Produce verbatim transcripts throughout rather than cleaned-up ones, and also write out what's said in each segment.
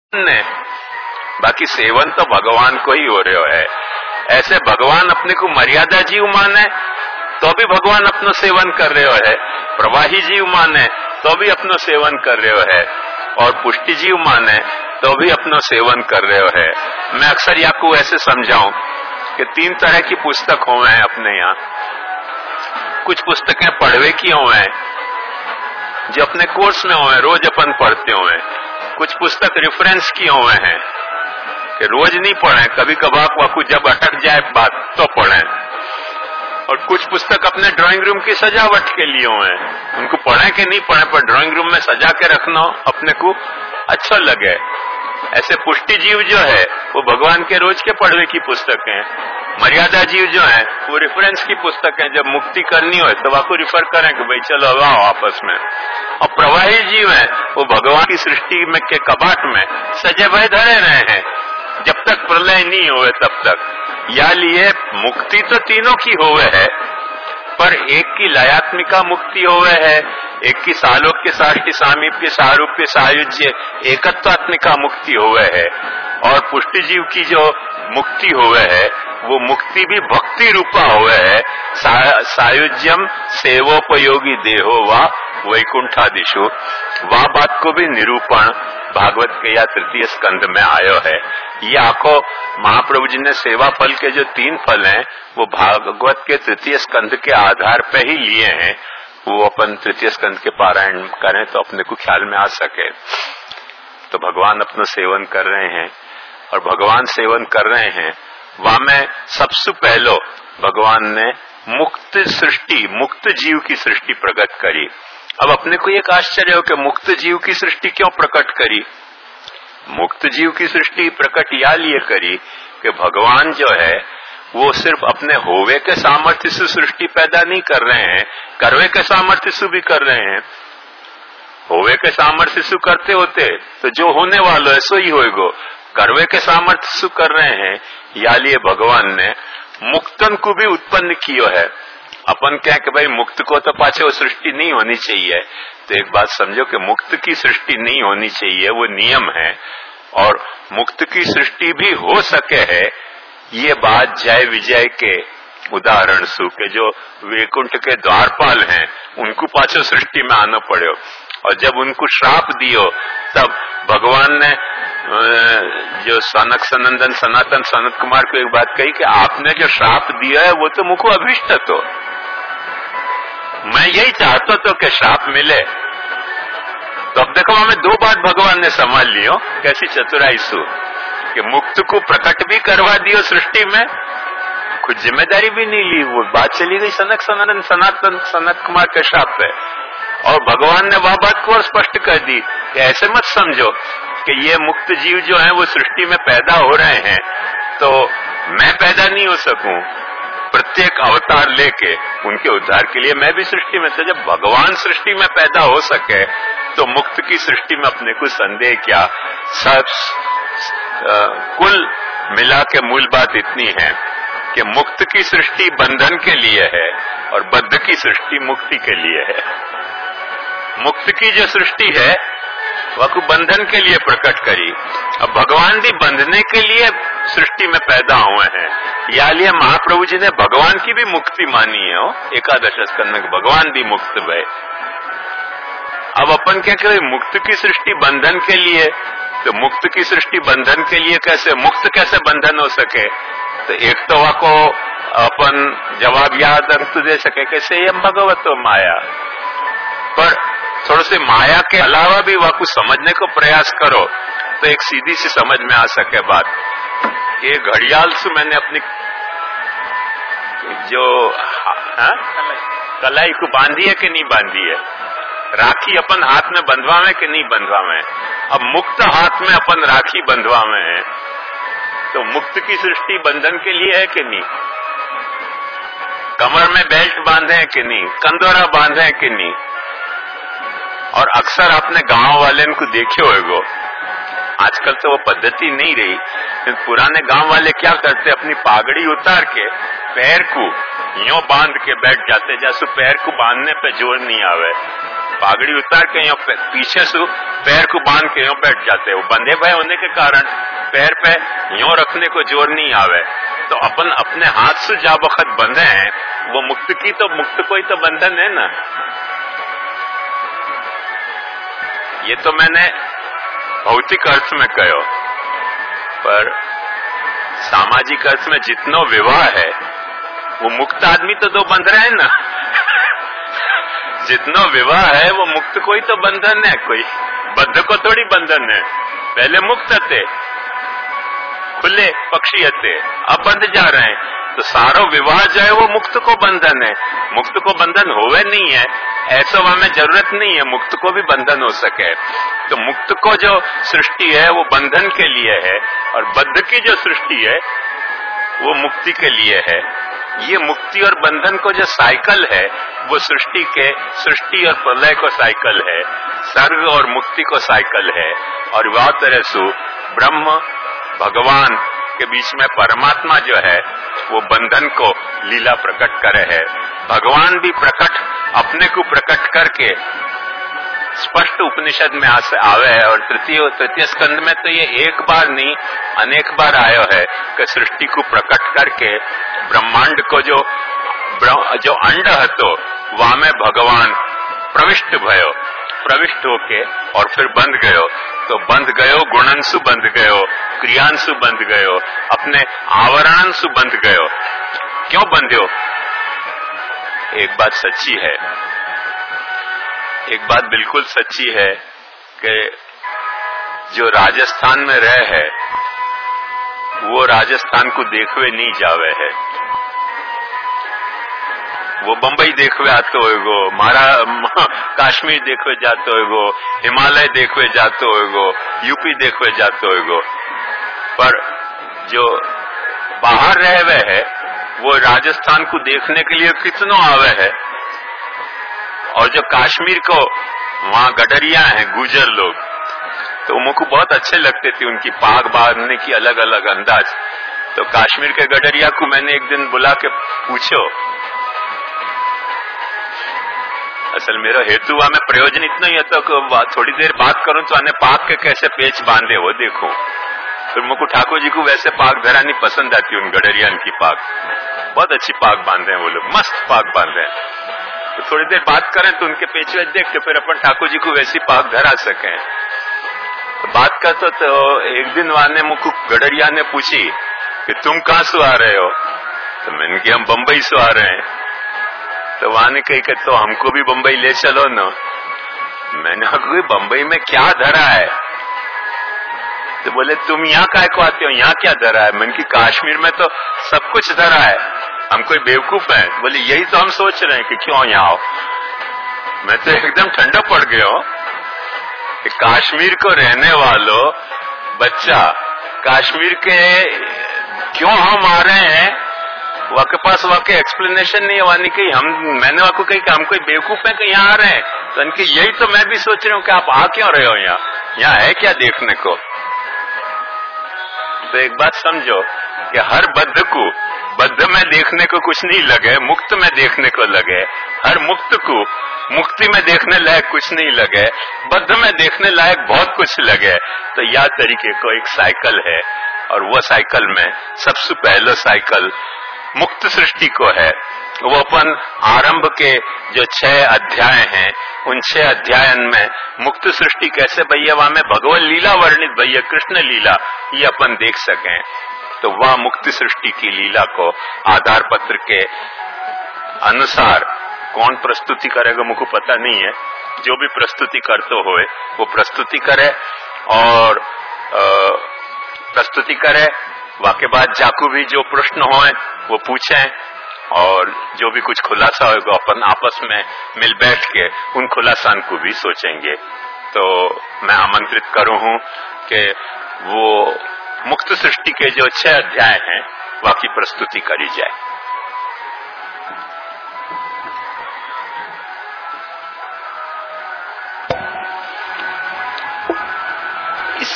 ने, बाकी सेवन तो भगवान को ही हो रहे है। ऐसे भगवान अपने को मर्यादा जीव माने तो भी भगवान अपना सेवन कर रहे हो है, प्रवाही जीव माने तो भी अपना सेवन कर रहे हो है, और पुष्टि जीव माने तो भी अपना सेवन कर रहे हो है। मैं अक्सर आपको ऐसे समझाऊं कि तीन तरह की पुस्तक हो हैं अपने यहाँ। कुछ पुस्तकें पढ़वे की हो हैं जो अपने कोर्स में हो हैं, रोज अपन पढ़ते हो हैं। कुछ पुस्तक रेफरेंस की हुए हैं कि रोज नहीं पढ़े, कभी कभार वाकू जब अटक जाए बात तो पढ़ें। और कुछ पुस्तक अपने ड्राइंग रूम की सजावट के लिए हुए हैं, उनको पढ़े कि नहीं पढ़े पर ड्राइंग रूम में सजा के रखना अपने को अच्छा लगे। ऐसे पुष्टि जीव जो है वो भगवान के रोज के पढ़वे की पुस्तक है। मर्यादा जीव जो है वो रेफरेंस की पुस्तक है, जब मुक्ति करनी हो तो वाको रिफर करें कि भाई चलो आओ आपस में। और प्रवाही जीव है वो भगवान की सृष्टि में के कबाट में सजे भय धरे रहे हैं जब तक प्रलय नहीं हुए तब तक। या लिए मुक्ति तो तीनों की होवे है, पर एक की लयात्मिका मुक्ति होवे है, एक की सालोक्य साष्टि सामीप्य सारूप्य सायुज्य एकत्वात्मिका मुक्ति होवे है, और पुष्टि जीव की जो मुक्ति होवे है वो मुक्ति भी भक्ति रूपा होवे है। सा, सायुज्यम सेवोपयोगी देहो वा वैकुंठादिशु, वह बात को भी निरूपण भागवत के या तृतीय स्कंद में आयो है। ये आखो महाप्रभु जी ने सेवा फल के जो तीन फल हैं वो भागवत के तृतीय स्कंद के आधार पे ही लिए हैं। वो अपन तृतीय स्कंद के पारायण करें तो अपने को ख्याल में आ सके। तो भगवान अपना सेवन कर रहे हैं, और भगवान सेवन कर रहे हैं वहां में सबसे पहले भगवान ने मुक्त सृष्टि, मुक्त जीव की सृष्टि प्रकट करी। अब अपने को एक आश्चर्य हो कि मुक्त जीव की सृष्टि क्यों प्रकट करी। मुक्त जीव की सृष्टि प्रकट या लिए करी कि भगवान जो है वो सिर्फ अपने होवे के सामर्थ्य से सृष्टि पैदा नहीं कर रहे हैं, करवे के सामर्थ्य से भी कर रहे हैं। होवे के सामर्थ्य से करते होते तो जो होने वाला है सो ही होएगो, करवे के सामर्थ्य से कर रहे हैं। या लिए भगवान ने मुक्तन को भी उत्पन्न किया है। अपन क्या कि भाई मुक्त को तो पाछे वो सृष्टि नहीं होनी चाहिए, तो एक बात समझो कि मुक्त की सृष्टि नहीं होनी चाहिए, वो नियम है। और मुक्त की सृष्टि भी हो सके है, ये बात जय विजय के उदाहरण सु के जो वैकुंठ के द्वारपाल हैं उनको पाछो सृष्टि में आना पड़े। और जब उनको श्राप दियो तब भगवान ने जो सनक सनंदन सनातन सनत कुमार को एक बात कही कि आपने जो श्राप दिया है वो तो मुझको अभिष्ट तो, मैं यही चाहता तो कि श्राप मिले। तो अब देखो हमें दो बात भगवान ने संभाल लियो, कैसी चतुराई सु कि मुक्त को प्रकट भी करवा दियो सृष्टि में, कुछ जिम्मेदारी भी नहीं ली। वो बात चली गई सनक सनातन सनातन सनत कुमार के श्राप पे, और भगवान ने वह बात को और स्पष्ट कर दी कि ऐसे मत समझो कि ये मुक्त जीव जो है वो सृष्टि में पैदा हो रहे हैं तो मैं पैदा नहीं हो सकूं। प्रत्येक अवतार लेके उनके उद्धार के लिए मैं भी सृष्टि में था। जब भगवान सृष्टि में पैदा हो सके तो मुक्त की सृष्टि में अपने को संदेह क्या। सब आ, कुल मिला के मूल बात इतनी है कि मुक्त की सृष्टि बंधन के लिए है और बद्ध की सृष्टि मुक्ति के लिए है। मुक्त की जो सृष्टि है वह को बंधन के लिए प्रकट करी, अब भगवान भी बंधने के लिए सृष्टि में पैदा हुए हैं। या लिए महाप्रभु जी ने भगवान की भी मुक्ति मानी है। एकादश स्कंद में भगवान भी मुक्त भय। अब अपन क्या करें, मुक्त की सृष्टि बंधन के लिए, तो मुक्त की सृष्टि बंधन के लिए कैसे, मुक्त कैसे बंधन हो सके। तो एक तो वह को अपन जवाब याद अंत दे सके कैसे यम भगवतो माया, पर थोड़े से माया के अलावा भी वह कुछ समझने को प्रयास करो तो एक सीधी सी समझ में आ सके बात। ये घड़ियाल से मैंने अपनी जो हा? कलाई को बांधी है कि नहीं बांधी है, राखी अपन हाथ में बंधवा में कि नहीं बंधवा में। अब मुक्त हाथ में अपन राखी बंधवा में है, तो मुक्त की सृष्टि बंधन के लिए है कि नहीं। कमर में बेल्ट बांधे हैं कि नहीं, कंदोरा बांधे हैं कि नहीं। और अक्सर आपने गांव वाले को देखे होएगो, आजकल तो वो पद्धति नहीं रही, पुराने गांव वाले क्या करते, अपनी पागड़ी उतार के पैर को यूं बांध के बैठ जाते, जैसे पैर को बांधने पे जोर नहीं आवे। पागड़ी उतार के यूं पीछे से पैर को बांध के यूं बैठ जाते, वो बंधे भय होने के कारण पैर पे यूं रखने को जोर नहीं आवे। तो अपन अपने हाथ से जा वक्त बंधे हैं, वो मुक्त की तो मुक्त कोई तो बंधन है ना। ये तो मैंने भौतिक अर्थ में कहो, पर सामाजिक अर्थ में जितनो विवाह है वो मुक्त आदमी तो दो बंध रहे हैं ना। जितनो विवाह है वो मुक्त कोई तो बंधन है, कोई बद्ध को थोड़ी बंधन है। पहले मुक्त थे, खुले पक्षी थे, अब बंध जा रहे हैं। तो सारो विवाह जो है वो मुक्त को बंधन है। मुक्त को बंधन होवे नहीं है, ऐसा वहां में जरूरत नहीं है मुक्त को भी बंधन हो सके। तो मुक्त को जो सृष्टि है वो बंधन के लिए है, और बद्ध की जो सृष्टि है वो मुक्ति के लिए है। ये मुक्ति और बंधन को जो साइकिल है वो सृष्टि के सृष्टि और प्रलय को साइकिल है, सर्ग और मुक्ति को साइकिल है। और वह तरह से ब्रह्म भगवान के बीच में परमात्मा जो है वो बंधन को लीला प्रकट करे है। भगवान भी प्रकट अपने को प्रकट करके स्पष्ट उपनिषद में आवे है। और तृतीय तृतीय स्कंद में तो ये एक बार नहीं अनेक बार आयो है कि सृष्टि को प्रकट करके ब्रह्मांड को जो जो अंड हतो वहां में भगवान प्रविष्ट भयो, प्रविष्ट होके और फिर बंध गयो। तो बंध गयो गुणंसु बंध गयो, क्रियांसु बंध गयो, अपने आवरणंसु बंध गयो। क्यों बंध्यो? एक बात सच्ची है, एक बात बिल्कुल सच्ची है कि जो राजस्थान में रहे है वो राजस्थान को देखवे नहीं जावे है। वो बंबई देखवे आते होएगो, मारा कश्मीर देखवे जाते होएगो, हिमालय देखवे जाते होएगो, यूपी देखवे जाते होएगो। पर जो बाहर रहे हुए है वो राजस्थान को देखने के लिए कितनों आवे है। और जो कश्मीर को वहां गडरिया हैं गुजर लोग, तो मुझको बहुत अच्छे लगते थे उनकी पाग बांधने की अलग अलग अंदाज। तो कश्मीर के गडरिया को मैंने एक दिन बुला के पूछो, असल मेरा हेतु वहां में प्रयोजन इतना ही था कि थोड़ी देर बात करूं तो आने पाग के कैसे पेच बांधे वो देखो। फिर मुझको ठाकुर जी को वैसे पाग धरानी पसंद आती, उन गडरियान की पाग बहुत अच्छी पाग बांधे हैं वो लोग, मस्त पाग बांधे हैं। तो थोड़ी देर बात करें तो उनके पेचवे देख के फिर अपन ठाकुर जी को वैसी पाग धरा सकें। तो बात करते तो एक दिन वहां ने मुझको गडरिया ने पूछी कि तुम कहां से आ रहे हो? तो मैंने कहा हम बंबई से आ रहे हैं। तो वहां ने कही कि तो हमको भी बंबई ले चलो ना। मैंने कहा बंबई में क्या धरा है? तो बोले तुम यहाँ काय को आते हो, यहाँ क्या धरा है? मैंने कहा कश्मीर में तो सब कुछ धरा है, हम कोई बेवकूफ हैं? बोले यही तो हम सोच रहे हैं कि क्यों यहाँ आओ। मैं तो एकदम ठंडा पड़ गया हूं कि कश्मीर को रहने वालों बच्चा कश्मीर के क्यों हम आ रहे हैं, वहां के पास वहां के एक्सप्लेनेशन नहीं है। वानी कही हम मैंने वहां को कही कि हम कोई बेवकूफ है कि यहाँ आ रहे हैं? तो इनकी यही तो मैं भी सोच रही हूँ कि आप आ क्यों रहे हो यहाँ, यहाँ है क्या देखने को? तो एक बात समझो कि हर बद्ध को बद्ध में देखने को कुछ नहीं लगे, मुक्त में देखने को लगे। हर मुक्त को मुक्ति में देखने लायक कुछ नहीं लगे, बद्ध में देखने लायक बहुत कुछ लगे। तो यह तरीके को एक साइकिल है, और वो साइकिल में सबसे पहला साइकिल मुक्त सृष्टि को है। वो अपन आरंभ के जो छह अध्याय हैं उन छह अध्यायन में मुक्त सृष्टि कैसे भैया वहां में भगवत लीला वर्णित भैया कृष्ण लीला ये अपन देख सकें। तो वह मुक्ति सृष्टि की लीला को आधार पत्र के अनुसार कौन प्रस्तुति करेगा मुझको पता नहीं है। जो भी प्रस्तुति करते हुए वो प्रस्तुति करे और प्रस्तुति करे, वाके बाद जाकू भी जो प्रश्न होए वो पूछें, और जो भी कुछ खुलासा होगा अपन आपस में मिल बैठ के उन खुलासान को भी सोचेंगे। तो मैं आमंत्रित करूं हूं कि वो मुक्त सृष्टि के जो छह अध्याय हैं वह की प्रस्तुति करी जाए। इस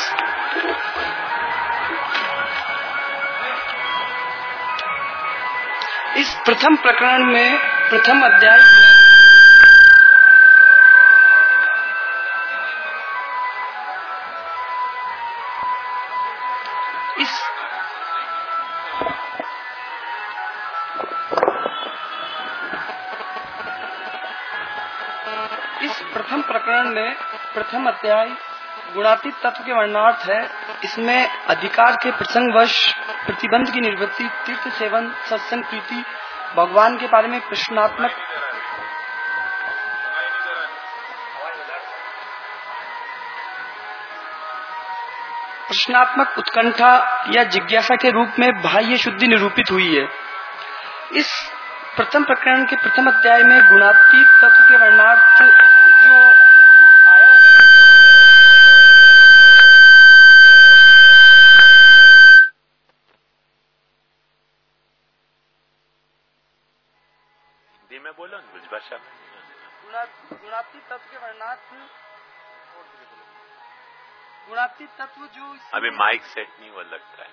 इस प्रथम प्रकरण में प्रथम अध्याय इस इस प्रथम प्रकरण में प्रथम अध्याय गुणातीत तत्व के वर्णनार्थ है। इसमें अधिकार के प्रसंगवश प्रतिबंध की निवृत्ति, तीर्थ सेवन, सत्संग, प्रीति, भगवान के बारे में प्रश्नात्मक प्रश्नात्मक उत्कंठा या जिज्ञासा के रूप में बाह्य शुद्धि निरूपित हुई है। इस प्रथम प्रकरण के प्रथम अध्याय में गुणातीत तत्व के वर्णनार्थ जो आया हिंदी में बोलो, कुछ भाषा में। गुणातीत तत्व के वर्णनार्थ गुणातीत तत्व जो अभी माइक सेट नहीं हुआ लगता है।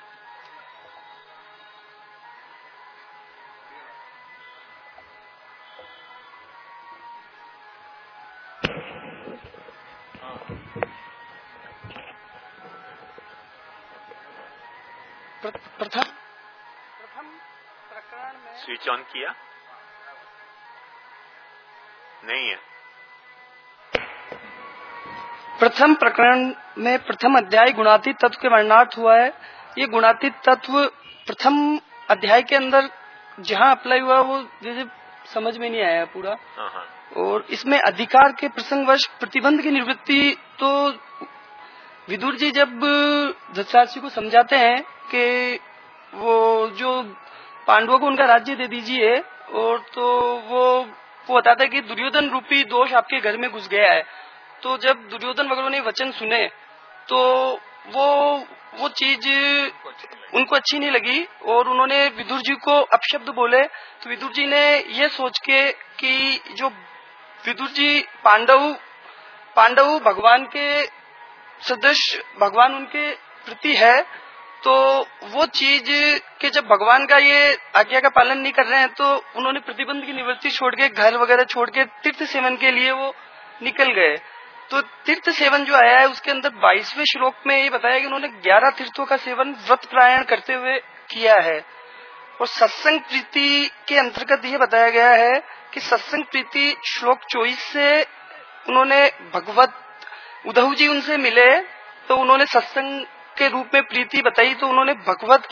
प्रथम प्रथम प्रकरण में स्विच ऑन किया नहीं है। प्रथम प्रकरण में प्रथम अध्याय गुणातीत तत्व के वर्णनार्थ हुआ है। ये गुणातीत तत्व प्रथम अध्याय के अंदर जहाँ अप्लाई हुआ वो जैसे समझ में नहीं आया पूरा। और इसमें अधिकार के प्रसंगवश प्रतिबंध की निवृत्ति, तो विदुर जी जब धृतराष्ट्र को समझाते हैं कि वो जो पांडवों को उनका राज्य दे दीजिए, और तो वो वो बताता है कि दुर्योधन रूपी दोष आपके घर में घुस गया है। तो जब दुर्योधन वगैरह ने वचन सुने तो वो वो चीज उनको अच्छी नहीं लगी और उन्होंने विदुर जी को अपशब्द बोले। तो विदुर जी ने ये सोच के कि जो विदुर जी पांडव पांडव भगवान के सदृश, भगवान उनके प्रति है, तो वो चीज के जब भगवान का ये आज्ञा का पालन नहीं कर रहे हैं तो उन्होंने प्रतिबंध की निवृत्ति छोड़ के, घर वगैरह छोड़ के तीर्थ सेवन के लिए वो निकल गए। तो तीर्थ सेवन जो आया है उसके अंदर बाईसवें श्लोक में ये बताया कि उन्होंने ग्यारह तीर्थों का सेवन व्रत प्रायण करते हुए किया है। और सत्संग प्रीति के अंतर्गत ये बताया गया है कि सत्संग प्रीति श्लोक चौबीस से उन्होंने भगवत उद्धव जी उनसे मिले तो उन्होंने सत्संग के रूप में प्रीति बताई। तो उन्होंने भगवत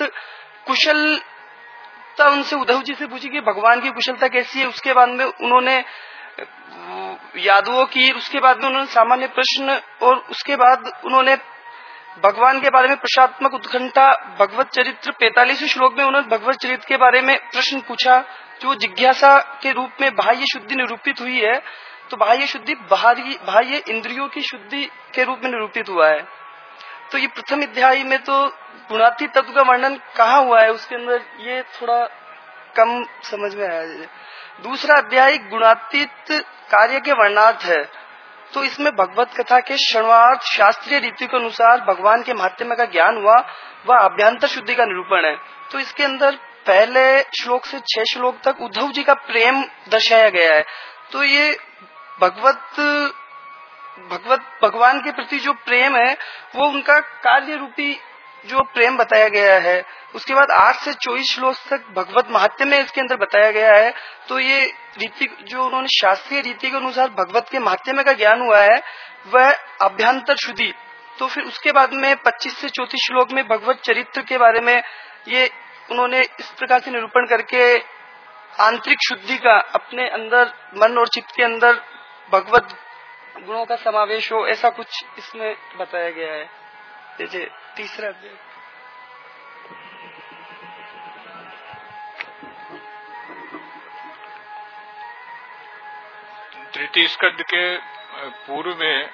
कुशलता उनसे उद्धव जी से पूछी कि भगवान की कुशलता कैसी है। उसके बाद में उन्होंने यादवों की, उसके बाद में उन्होंने सामान्य प्रश्न, और उसके बाद उन्होंने भगवान के बारे में प्रश्नात्मक उत्कंठा, भगवत चरित्र पैंतालीसवें श्लोक में उन्होंने भगवत चरित्र के बारे में प्रश्न पूछा जो जिज्ञासा के रूप में बाह्य शुद्धि निरूपित हुई है। तो बाह्य शुद्धि बाहरी बाह्य इंद्रियों की शुद्धि के रूप में निरूपित हुआ है। तो ये प्रथम अध्याय में तो गुणातीत तत्व का वर्णन कहाँ हुआ है उसके अंदर ये थोड़ा कम समझ में आया। दूसरा अध्याय गुणातीत कार्य के वर्णार्थ है। तो इसमें भगवत कथा के श्रवणार्थ शास्त्रीय रीति के अनुसार भगवान के महात्म्य का ज्ञान हुआ, वह अभ्यंतर शुद्धि का निरूपण है। तो इसके अंदर पहले श्लोक से छह श्लोक तक उद्धव जी का प्रेम दर्शाया गया है। तो ये भगवत भगवत भगवान के प्रति जो प्रेम है वो उनका कार्य रूपी जो प्रेम बताया गया है। उसके बाद आठ से चौबीस श्लोक तक भगवत महात्म्य इसके अंदर बताया गया है। तो ये रीति जो उन्होंने शास्त्रीय रीति के अनुसार भगवत के महात्म्य का ज्ञान हुआ है वह अभ्यंतर शुद्धि। तो फिर उसके बाद में पच्चीस से चौंतीस श्लोक में भगवत चरित्र के बारे में ये उन्होंने इस प्रकार से निरूपण करके आंतरिक शुद्धि का, अपने अंदर मन और चित्त के अंदर भगवत गुणों का समावेश हो, ऐसा कुछ इसमें बताया गया है। जैसे तीसरा अध्याय तृतीय स्कंद के पूर्व में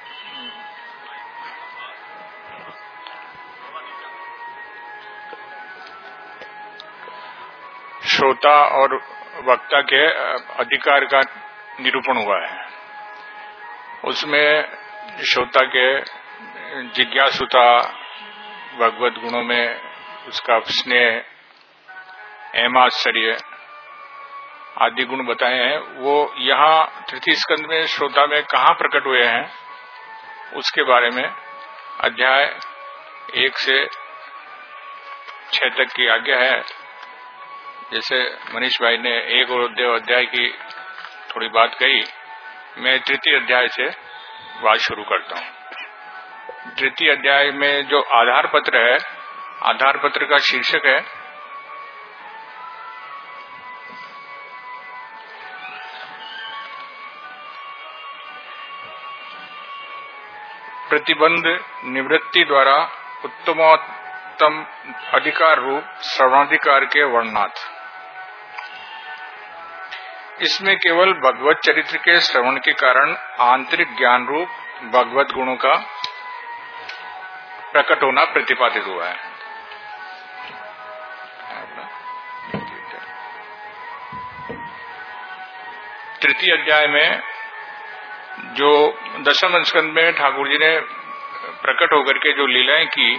श्रोता और वक्ता के अधिकार का निरूपण हुआ है। उसमें श्रोता के जिज्ञासुता, भगवत गुणों में उसका स्नेह, एमाश्चर्य आदि गुण बताए हैं। वो यहाँ तृतीय स्कंद में श्रोता में कहाँ प्रकट हुए हैं उसके बारे में अध्याय एक से छह तक की आज्ञा है। जैसे मनीष भाई ने एक और अध्याय की थोड़ी बात कही, मैं तृतीय अध्याय से बात शुरू करता हूँ। तृतीय अध्याय में जो आधार पत्र है, आधार पत्र का शीर्षक है प्रतिबंध निवृत्ति द्वारा उत्तमोत्तम अधिकार रूप श्रवणाधिकार के वर्णनार्थ। इसमें केवल भगवत चरित्र के श्रवण के कारण आंतरिक ज्ञान रूप भगवत गुणों का प्रकट होना प्रतिपादित हुआ है। तृतीय अध्याय में जो दशम स्कंद में ठाकुर जी ने प्रकट होकर के जो लीलाएं की,